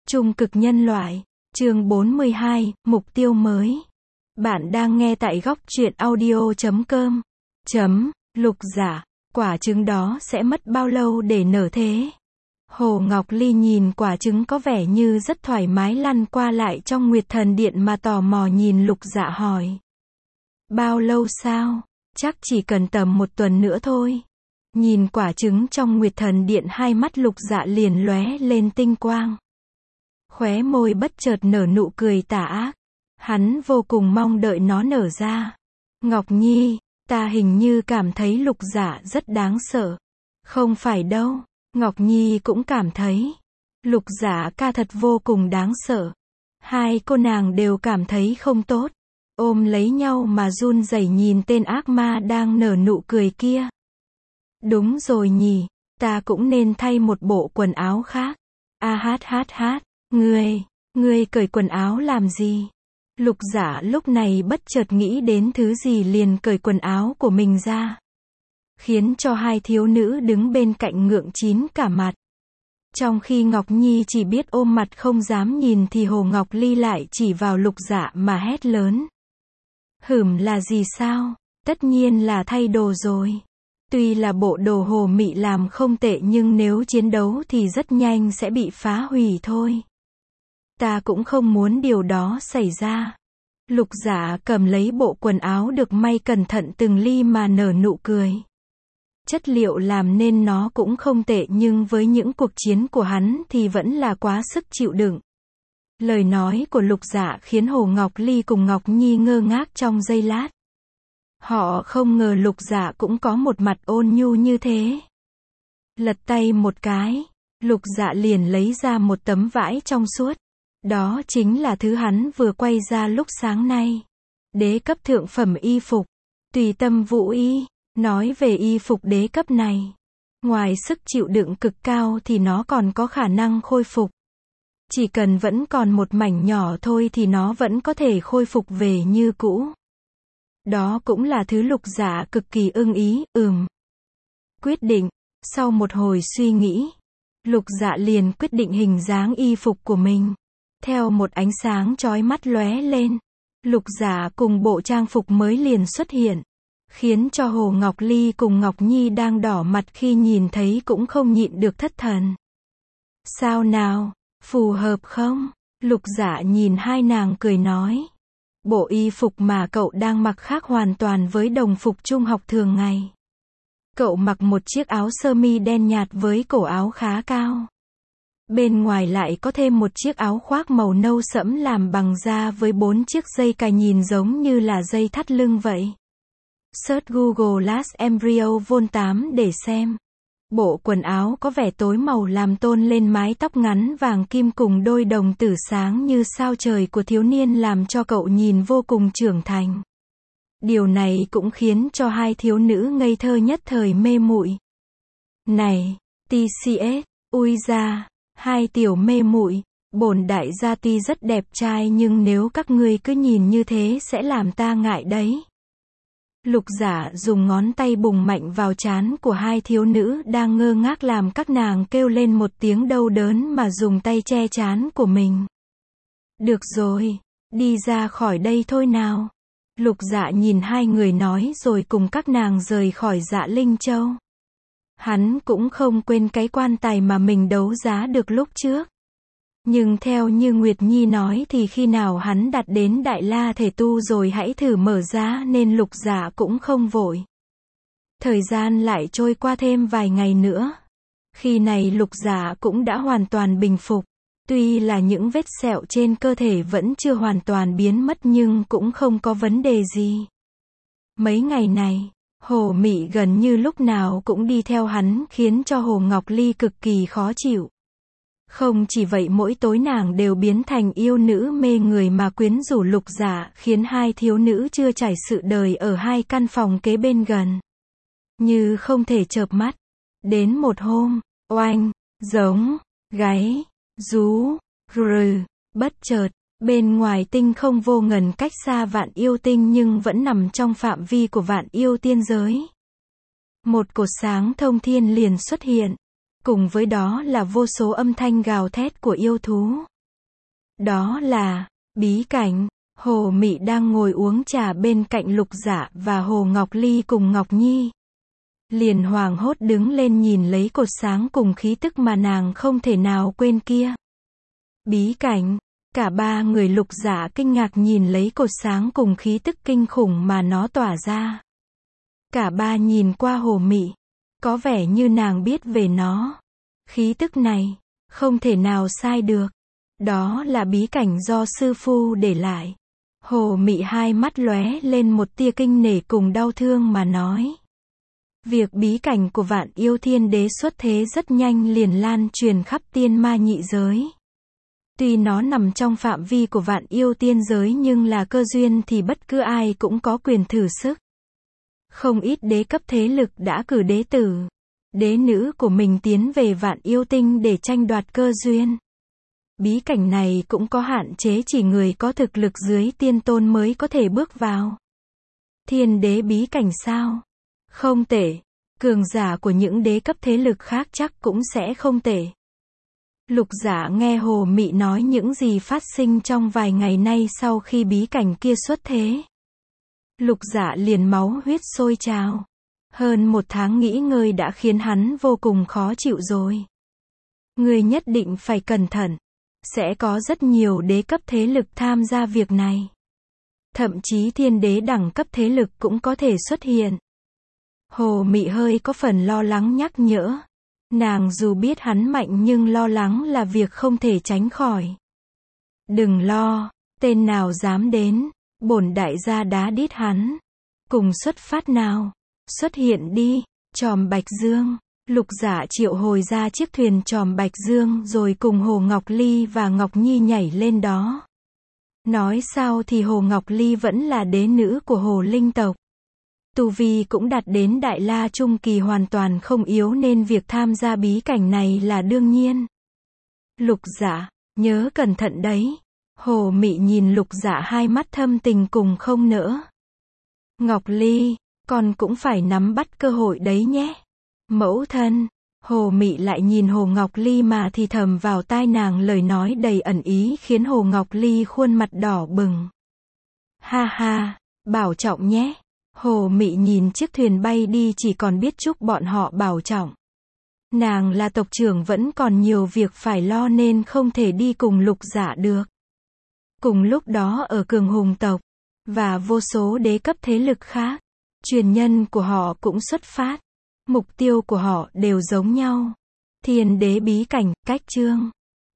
Trung cực nhân loại, chương 42, mục tiêu mới. Bạn đang nghe tại góc truyện audio.com. Lục Dạ, quả trứng đó sẽ mất bao lâu để nở thế? Hồ Ngọc Ly nhìn quả trứng có vẻ như rất thoải mái lăn qua lại trong Nguyệt Thần Điện mà tò mò nhìn Lục Dạ hỏi. Bao lâu sao? Chắc chỉ cần tầm 1 tuần nữa thôi. Nhìn quả trứng trong Nguyệt Thần Điện, hai mắt Lục Dạ liền lóe lên tinh quang. Khóe môi bất chợt nở nụ cười tà ác. Hắn vô cùng mong đợi nó nở ra. Ngọc Nhi, ta hình như cảm thấy Lục Dạ rất đáng sợ. Không phải đâu, Ngọc Nhi cũng cảm thấy. Lục Dạ ca thật vô cùng đáng sợ. Hai cô nàng đều cảm thấy không tốt. Ôm lấy nhau mà run rẩy nhìn tên ác ma đang nở nụ cười kia. Đúng rồi nhỉ, ta cũng nên thay một bộ quần áo khác. Ngươi cởi quần áo làm gì? Lục Dạ lúc này bất chợt nghĩ đến thứ gì liền cởi quần áo của mình ra. Khiến cho hai thiếu nữ đứng bên cạnh ngượng chín cả mặt. Trong khi Ngọc Nhi chỉ biết ôm mặt không dám nhìn thì Hồ Ngọc Ly lại chỉ vào Lục Dạ mà hét lớn. Là gì sao? Tất nhiên là thay đồ rồi. Tuy là bộ đồ Hồ Mị làm không tệ nhưng nếu chiến đấu thì rất nhanh sẽ bị phá hủy thôi. Ta cũng không muốn điều đó xảy ra. Lục Dạ cầm lấy bộ quần áo được may cẩn thận từng ly mà nở nụ cười. Chất liệu làm nên nó cũng không tệ nhưng với những cuộc chiến của hắn thì vẫn là quá sức chịu đựng. Lời nói của Lục Dạ khiến Hồ Ngọc Ly cùng Ngọc Nhi ngơ ngác trong giây lát. Họ không ngờ Lục Dạ cũng có một mặt ôn nhu như thế. Lật tay một cái, Lục Dạ liền lấy ra một tấm vải trong suốt. Đó chính là thứ hắn vừa quay ra lúc sáng nay. Đế cấp thượng phẩm y phục. Tùy tâm vũ y. Nói về y phục đế cấp này, ngoài sức chịu đựng cực cao thì nó còn có khả năng khôi phục. Chỉ cần vẫn còn một mảnh nhỏ thôi thì nó vẫn có thể khôi phục về như cũ. Đó cũng là thứ Lục Dạ cực kỳ ưng ý. Quyết định. Sau một hồi suy nghĩ, Lục Dạ liền quyết định hình dáng y phục của mình. Theo một ánh sáng chói mắt lóe lên, Lục Dạ cùng bộ trang phục mới liền xuất hiện. Khiến cho Hồ Ngọc Ly cùng Ngọc Nhi đang đỏ mặt khi nhìn thấy cũng không nhịn được thất thần. Sao nào, phù hợp không? Lục Dạ nhìn hai nàng cười nói. Bộ y phục mà cậu đang mặc khác hoàn toàn với đồng phục trung học thường ngày. Cậu mặc một chiếc áo sơ mi đen nhạt với cổ áo khá cao. Bên ngoài lại có thêm một chiếc áo khoác màu nâu sẫm làm bằng da với 4 chiếc dây cài nhìn giống như là dây thắt lưng vậy. Search Google Last Embryo Vol 8 để xem. Bộ quần áo có vẻ tối màu làm tôn lên mái tóc ngắn vàng kim cùng đôi đồng tử sáng như sao trời của thiếu niên làm cho cậu nhìn vô cùng trưởng thành. Điều này cũng khiến cho hai thiếu nữ ngây thơ nhất thời mê muội. Này, TCS, ui da, hai tiểu mê muội, bổn đại gia tuy rất đẹp trai nhưng nếu các ngươi cứ nhìn như thế sẽ làm ta ngại đấy. Lục Dạ dùng ngón tay bùng mạnh vào trán của hai thiếu nữ đang ngơ ngác làm các nàng kêu lên một tiếng đau đớn mà dùng tay che trán của mình. Được rồi, đi ra khỏi đây thôi nào. Lục Dạ nhìn hai người nói rồi cùng các nàng rời khỏi Dạ Linh Châu. Hắn cũng không quên cái quan tài mà mình đấu giá được lúc trước. Nhưng theo như Nguyệt Nhi nói thì khi nào hắn đặt đến Đại La Thể Tu rồi hãy thử mở ra nên Lục Dạ cũng không vội. Thời gian lại trôi qua thêm vài ngày nữa. Khi này Lục Dạ cũng đã hoàn toàn bình phục. Tuy là những vết sẹo trên cơ thể vẫn chưa hoàn toàn biến mất nhưng cũng không có vấn đề gì. Mấy ngày này, Hồ Mị gần như lúc nào cũng đi theo hắn khiến cho Hồ Ngọc Ly cực kỳ khó chịu. Không chỉ vậy mỗi tối nàng đều biến thành yêu nữ mê người mà quyến rũ Lục Dạ khiến hai thiếu nữ chưa trải sự đời ở hai căn phòng kế bên gần. Như không thể chợp mắt. Đến một hôm, oanh, giống, gáy, rú, bất chợt, bên ngoài tinh không vô ngần cách xa Vạn Yêu Tinh nhưng vẫn nằm trong phạm vi của Vạn Yêu Tiên giới. Một cột sáng thông thiên liền xuất hiện. Cùng với đó là vô số âm thanh gào thét của yêu thú. Đó là bí cảnh. Hồ Mị đang ngồi uống trà bên cạnh Lục Dạ và Hồ Ngọc Ly cùng Ngọc Nhi. Liền hoảng hốt đứng lên nhìn lấy cột sáng cùng khí tức mà nàng không thể nào quên kia. Bí cảnh. Cả ba người Lục Dạ kinh ngạc nhìn lấy cột sáng cùng khí tức kinh khủng mà nó tỏa ra. Cả ba nhìn qua Hồ Mị. Có vẻ như nàng biết về nó. Khí tức này, không thể nào sai được. Đó là bí cảnh do sư phụ để lại. Hồ Mị hai mắt lóe lên một tia kinh nể cùng đau thương mà nói. Việc bí cảnh của Vạn Yêu Thiên Đế xuất thế rất nhanh liền lan truyền khắp tiên ma nhị giới. Tuy nó nằm trong phạm vi của Vạn Yêu Tiên giới nhưng là cơ duyên thì bất cứ ai cũng có quyền thử sức. Không ít đế cấp thế lực đã cử đế tử, đế nữ của mình tiến về Vạn Yêu Tinh để tranh đoạt cơ duyên. Bí cảnh này cũng có hạn chế, chỉ người có thực lực dưới tiên tôn mới có thể bước vào. Thiên đế bí cảnh sao? Không tệ. Cường giả của những đế cấp thế lực khác chắc cũng sẽ không tệ. Lục Dạ nghe Hồ Mị nói những gì phát sinh trong vài ngày nay sau khi bí cảnh kia xuất thế. Lục Dạ liền máu huyết sôi trào. Hơn một tháng nghỉ ngơi đã khiến hắn vô cùng khó chịu rồi. Ngươi nhất định phải cẩn thận. Sẽ có rất nhiều đế cấp thế lực tham gia việc này. Thậm chí thiên đế đẳng cấp thế lực cũng có thể xuất hiện. Hồ Mị hơi có phần lo lắng nhắc nhở. Nàng dù biết hắn mạnh nhưng lo lắng là việc không thể tránh khỏi. Đừng lo, tên nào dám đến, bổn đại gia đá đít hắn. Cùng xuất phát nào, xuất hiện đi, Tròm Bạch Dương. Lục Dạ triệu hồi ra chiếc thuyền Tròm Bạch Dương rồi cùng Hồ Ngọc Ly và Ngọc Nhi nhảy lên đó. Nói sao thì Hồ Ngọc Ly vẫn là đế nữ của Hồ Linh tộc. Tu vi cũng đạt đến Đại La Trung Kỳ, hoàn toàn không yếu nên việc tham gia bí cảnh này là đương nhiên. Lục Dạ, nhớ cẩn thận đấy. Hồ Mị nhìn Lục Dạ hai mắt thâm tình cùng không nỡ. Ngọc Ly, con cũng phải nắm bắt cơ hội đấy nhé. Mẫu thân. Hồ Mị lại nhìn Hồ Ngọc Ly mà thì thầm vào tai nàng lời nói đầy ẩn ý khiến Hồ Ngọc Ly khuôn mặt đỏ bừng. Ha ha, bảo trọng nhé. Hồ Mị nhìn chiếc thuyền bay đi chỉ còn biết chúc bọn họ bảo trọng. Nàng là tộc trưởng vẫn còn nhiều việc phải lo nên không thể đi cùng Lục Dạ được. Cùng lúc đó ở Cường Hùng tộc, và vô số đế cấp thế lực khác, truyền nhân của họ cũng xuất phát. Mục tiêu của họ đều giống nhau. Thiên đế bí cảnh, cách chương.